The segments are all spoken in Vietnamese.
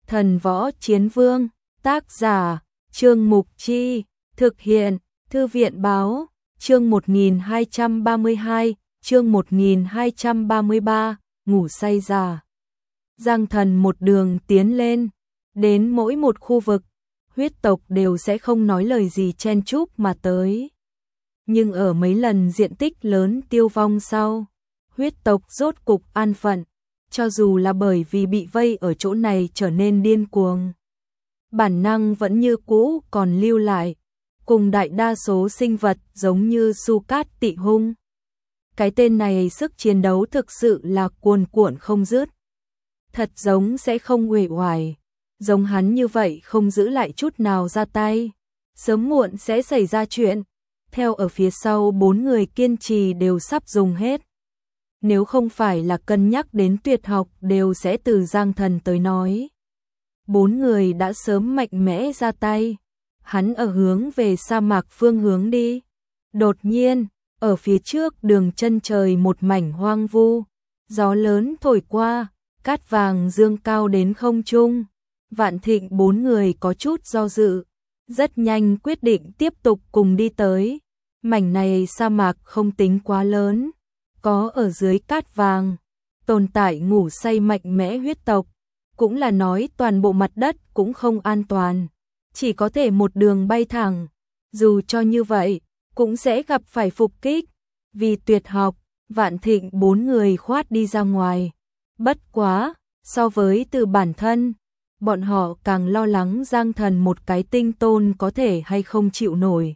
Thần Võ Chiến Vương, tác giả, Trương Mục Chi, thực hiện, Thư viện Báo, chương 1232, chương 1233, ngủ say già. Giang Thần một đường tiến lên, đến mỗi một khu vực, huyết tộc đều sẽ không nói lời gì chen chúc mà tới. Nhưng ở mấy lần diện tích lớn tiêu vong sau, huyết tộc rốt cục an phận, cho dù là bởi vì bị vây ở chỗ này trở nên điên cuồng. Bản năng vẫn như cũ còn lưu lại, cùng đại đa số sinh vật giống như su cát tị hung. Cái tên này sức chiến đấu thực sự là cuồn cuộn không dứt. Thật giống sẽ không uể oải, giống hắn như vậy không giữ lại chút nào ra tay, sớm muộn sẽ xảy ra chuyện. Theo ở phía sau 4 người kiên trì đều sắp dùng hết. Nếu không phải là cân nhắc đến tuyệt học đều sẽ từ Giang Thần tới nói. 4 người đã sớm mạnh mẽ ra tay. Hắn ở hướng về sa mạc phương hướng đi. Đột nhiên, ở phía trước đường chân trời một mảnh hoang vu. Gió lớn thổi qua, cát vàng dương cao đến không trung. Vạn Thịnh 4 người có chút do dự. Rất nhanh quyết định tiếp tục cùng đi tới. Mảnh này sa mạc không tính quá lớn. Có ở dưới cát vàng, tồn tại ngủ say mạnh mẽ huyết tộc. Cũng là nói toàn bộ mặt đất cũng không an toàn. Chỉ có thể một đường bay thẳng. Dù cho như vậy, cũng sẽ gặp phải phục kích. Vì tuyệt học, Vạn Thịnh 4 người khoát đi ra ngoài. Bất quá, so với từ bản thân, bọn họ càng lo lắng Giang Thần một cái tinh tôn có thể hay không chịu nổi.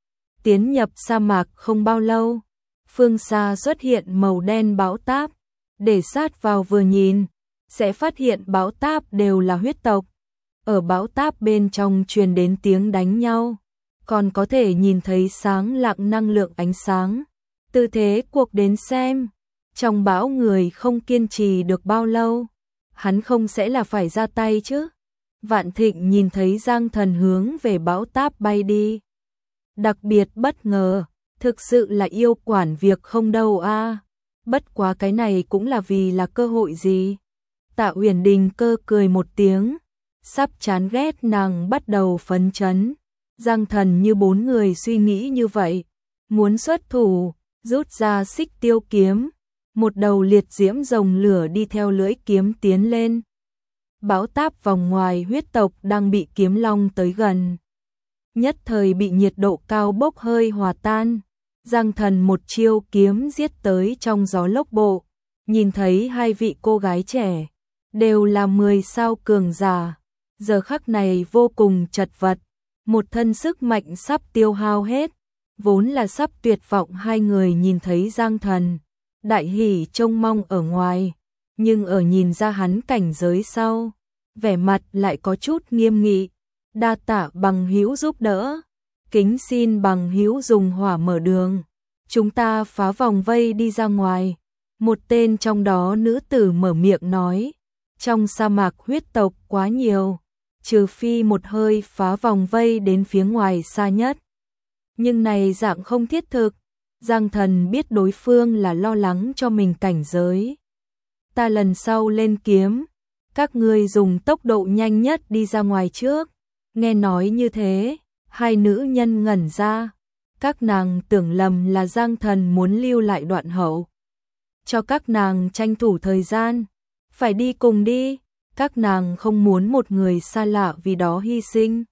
Tiến nhập sa mạc không bao lâu, phương xa xuất hiện màu đen bão táp. Để sát vào vừa nhìn, sẽ phát hiện bão táp đều là huyết tộc. Ở bão táp bên trong truyền đến tiếng đánh nhau, còn có thể nhìn thấy sáng lạng năng lượng ánh sáng. Tư thế cuộc đến xem, trong bão người không kiên trì được bao lâu, hắn không sẽ là phải ra tay chứ. Vạn Thịnh nhìn thấy Giang Thần hướng về bão táp bay đi. Đặc biệt bất ngờ, thực sự là yêu quản việc không đâu a. Bất quá cái này cũng là vì là cơ hội gì. Tạ Uyển Đình Cơ cười một tiếng, sắp chán ghét nàng bắt đầu phấn chấn. Giang Thần như 4 người suy nghĩ như vậy, muốn xuất thủ, rút ra xích tiêu kiếm, một đầu liệt diễm rồng lửa đi theo lưỡi kiếm tiến lên. Bão táp vòng ngoài huyết tộc đang bị kiếm long tới gần. Nhất thời bị nhiệt độ cao bốc hơi hòa tan. Giang Thần một chiêu kiếm giết tới trong gió lốc bộ. Nhìn thấy hai vị cô gái trẻ, đều là 10 sao cường giả. Giờ khắc này vô cùng chật vật. Một thân sức mạnh sắp tiêu hao hết. Vốn là sắp tuyệt vọng hai người nhìn thấy Giang Thần. Đại hỉ trông mong ở ngoài. Nhưng ở nhìn ra hắn cảnh giới sau, vẻ mặt lại có chút nghiêm nghị. Đa tạ bằng hữu giúp đỡ, kính xin bằng hữu dùng hỏa mở đường, chúng ta phá vòng vây đi ra ngoài. Một tên trong đó nữ tử mở miệng nói, trong sa mạc huyết tộc quá nhiều, trừ phi một hơi phá vòng vây đến phía ngoài xa nhất. Nhưng này dạng không thiết thực. Giang Thần biết đối phương là lo lắng cho mình cảnh giới. Ta lần sau lên kiếm, các ngươi dùng tốc độ nhanh nhất đi ra ngoài trước. Nghe nói như thế, hai nữ nhân ngẩn ra. Các nàng tưởng lầm là Giang Thần muốn lưu lại đoạn hậu. Cho các nàng tranh thủ thời gian. Phải đi cùng đi. Các nàng không muốn một người xa lạ vì đó hy sinh.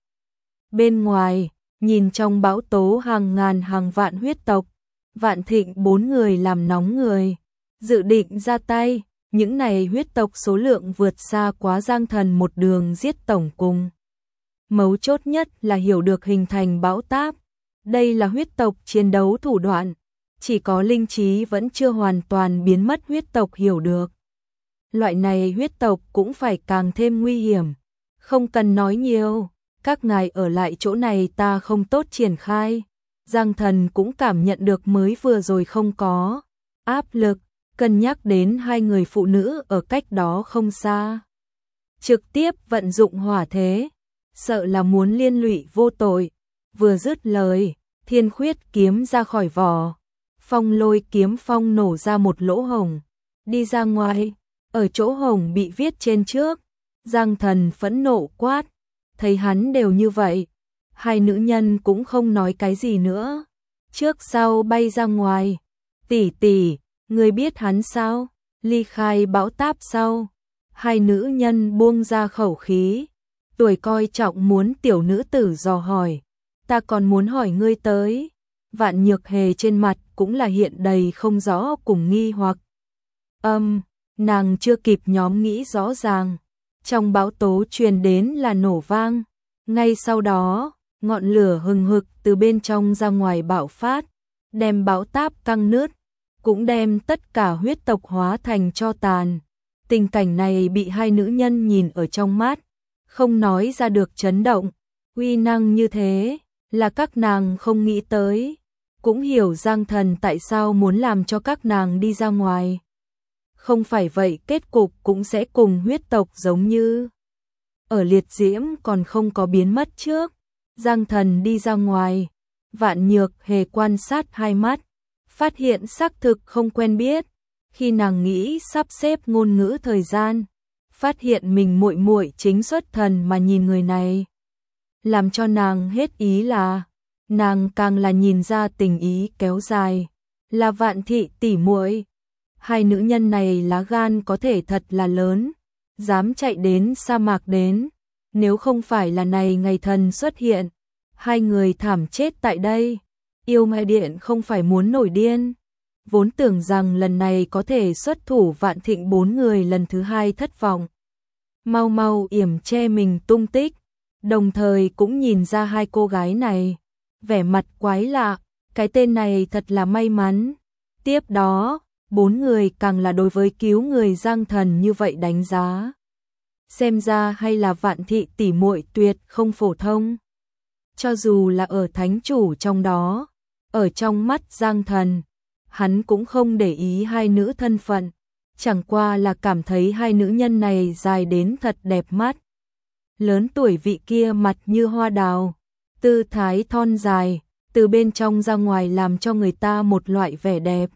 Bên ngoài, nhìn trong bão tố hàng ngàn hàng vạn huyết tộc. Vạn Thịnh 4 người làm nóng người. Dự định ra tay. Những này huyết tộc số lượng vượt xa quá Giang Thần một đường giết tổng cùng. Mấu chốt nhất là hiểu được hình thành bão táp. Đây là huyết tộc chiến đấu thủ đoạn. Chỉ có linh trí vẫn chưa hoàn toàn biến mất huyết tộc hiểu được. Loại này huyết tộc cũng phải càng thêm nguy hiểm. Không cần nói nhiều. Các ngài ở lại chỗ này ta không tốt triển khai. Giang Thần cũng cảm nhận được mới vừa rồi không có áp lực. Cân nhắc đến hai người phụ nữ ở cách đó không xa. Trực tiếp vận dụng hỏa thế. Sợ là muốn liên lụy vô tội. Vừa dứt lời, thiên khuyết kiếm ra khỏi vỏ. Phong lôi kiếm phong nổ ra một lỗ hổng. Đi ra ngoài, ở chỗ hổng bị viết trên trước. Giang Thần phẫn nộ quát, thấy hắn đều như vậy, hai nữ nhân cũng không nói cái gì nữa, trước sau bay ra ngoài. Tỷ tỷ, người biết hắn sao? Ly khai bão táp sau, hai nữ nhân buông ra khẩu khí, tuổi coi trọng muốn tiểu nữ tử dò hỏi, ta còn muốn hỏi ngươi tới. Vạn Nhược Hề trên mặt cũng là hiện đầy không rõ cùng nghi hoặc. Nàng chưa kịp nhóm nghĩ rõ ràng, trong bão tố truyền đến là nổ vang, ngay sau đó, ngọn lửa hừng hực từ bên trong ra ngoài bạo phát, đem bão táp căng nứt, cũng đem tất cả huyết tộc hóa thành tro tàn. Tình cảnh này bị hai nữ nhân nhìn ở trong mắt, không nói ra được chấn động, uy năng như thế, là các nàng không nghĩ tới, cũng hiểu Giang Thần tại sao muốn làm cho các nàng đi ra ngoài. Không phải vậy kết cục cũng sẽ cùng huyết tộc giống như ở liệt diễm còn không có biến mất trước. Giang Thần đi ra ngoài, Vạn Nhược Hề quan sát hai mắt, phát hiện xác thực không quen biết. Khi nàng nghĩ sắp xếp ngôn ngữ thời gian, phát hiện mình muội muội chính xuất thần mà nhìn người này. Làm cho nàng hết ý là, nàng càng là nhìn ra tình ý kéo dài, là Vạn thị tỷ muội. Hai nữ nhân này lá gan có thể thật là lớn, dám chạy đến sa mạc đến, nếu không phải là này ngày thần xuất hiện, hai người thảm chết tại đây. Yêu Mai Điện không phải muốn nổi điên, vốn tưởng rằng lần này có thể xuất thủ Vạn Thịnh bốn người lần thứ hai thất vọng. Mau mau yểm che mình tung tích, đồng thời cũng nhìn ra hai cô gái này, vẻ mặt quái lạ, cái tên này thật là may mắn. Tiếp đó, bốn người càng là đối với cứu người Giang Thần như vậy đánh giá. Xem ra hay là Vạn thị tỷ muội tuyệt không phổ thông. Cho dù là ở thánh chủ trong đó, ở trong mắt Giang Thần, hắn cũng không để ý hai nữ thân phận, chẳng qua là cảm thấy hai nữ nhân này dài đến thật đẹp mắt. Lớn tuổi vị kia mặt như hoa đào, tư thái thon dài, từ bên trong ra ngoài làm cho người ta một loại vẻ đẹp.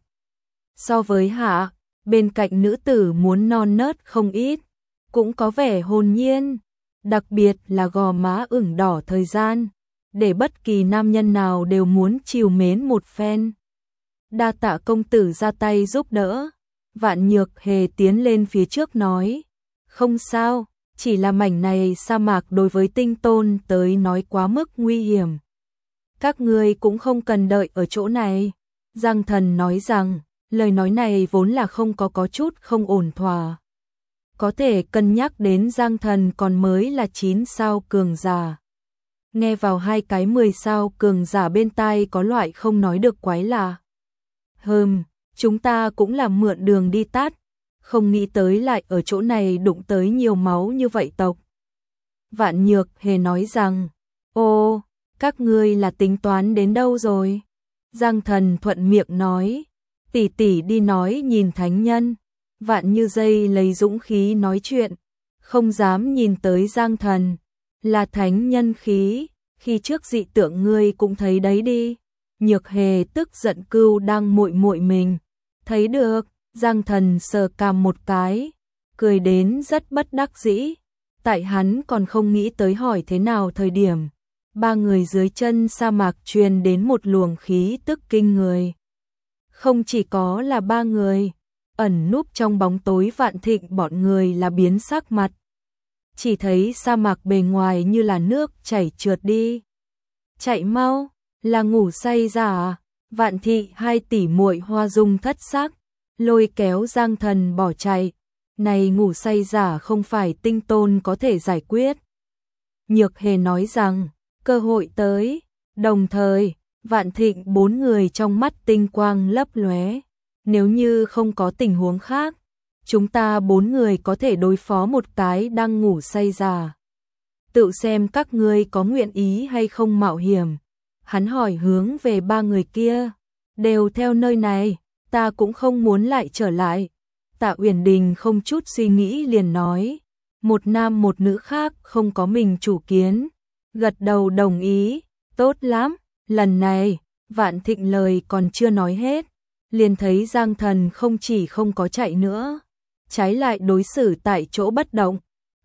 So với hạ, bên cạnh nữ tử muốn non nớt không ít, cũng có vẻ hồn nhiên, đặc biệt là gò má ửng đỏ thời gian, để bất kỳ nam nhân nào đều muốn trìu mến một phen. Đa tạ công tử ra tay giúp đỡ. Vạn Nhược Hề tiến lên phía trước nói, không sao, chỉ là mảnh này sa mạc đối với tinh tôn tới nói quá mức nguy hiểm. Các ngươi cũng không cần đợi ở chỗ này. Giang Thần nói rằng, lời nói này vốn là không có chút không ổn thỏa. Có thể cân nhắc đến Giang Thần còn mới là 9 sao cường giả. Nghe vào hai cái 10 sao cường giả bên tai có loại không nói được quái lạ. Chúng ta cũng là mượn đường đi tắt, không nghĩ tới lại ở chỗ này đụng tới nhiều máu như vậy tộc. Vạn Nhược Hề nói rằng, ô, các ngươi là tính toán đến đâu rồi? Giang Thần thuận miệng nói, tỷ tỷ đi nói nhìn thánh nhân. Vạn Như Dây lấy dũng khí nói chuyện, không dám nhìn tới Giang Thần, là thánh nhân khí, khi trước dị tượng ngươi cũng thấy đấy đi. Nhược Hề tức giận cưu đang muội muội mình, thấy được. Giang Thần sờ cằm một cái, cười đến rất bất đắc dĩ, tại hắn còn không nghĩ tới hỏi thế nào thời điểm, ba người dưới chân sa mạc truyền đến một luồng khí tức kinh người. Không chỉ có là ba người, ẩn núp trong bóng tối Vạn Thịnh bọn người là biến sắc mặt. Chỉ thấy sa mạc bề ngoài như là nước chảy trượt đi. Chạy mau, là ngủ say ra à? Vạn thị hai tỷ muội hoa dung thất sắc, lôi kéo Giang Thần bỏ chạy. Này ngủ say giả không phải tinh tôn có thể giải quyết. Nhược Hề nói rằng, cơ hội tới, đồng thời, Vạn Thịnh bốn người trong mắt tinh quang lấp lóe. Nếu như không có tình huống khác, chúng ta bốn người có thể đối phó một cái đang ngủ say giả. Tự xem các ngươi có nguyện ý hay không mạo hiểm. Hắn hỏi hướng về ba người kia, đều theo nơi này, ta cũng không muốn lại trở lại. Tạ Uyển Đình không chút suy nghĩ liền nói, một nam một nữ khác không có mình chủ kiến, gật đầu đồng ý, tốt lắm. Lần này, Vạn Thịnh lời còn chưa nói hết, liền thấy Giang Thần không chỉ không có chạy nữa, trái lại đối xử tại chỗ bất động,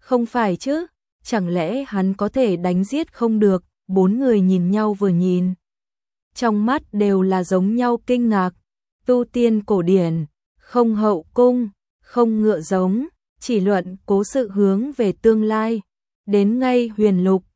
Không phải chứ, chẳng lẽ hắn có thể đánh giết không được? Bốn người nhìn nhau vừa nhìn. Trong mắt đều là giống nhau kinh ngạc. Tu tiên cổ điển, không hậu cung, không ngựa giống, chỉ luận cố sự hướng về tương lai. Đến ngay huyền lục,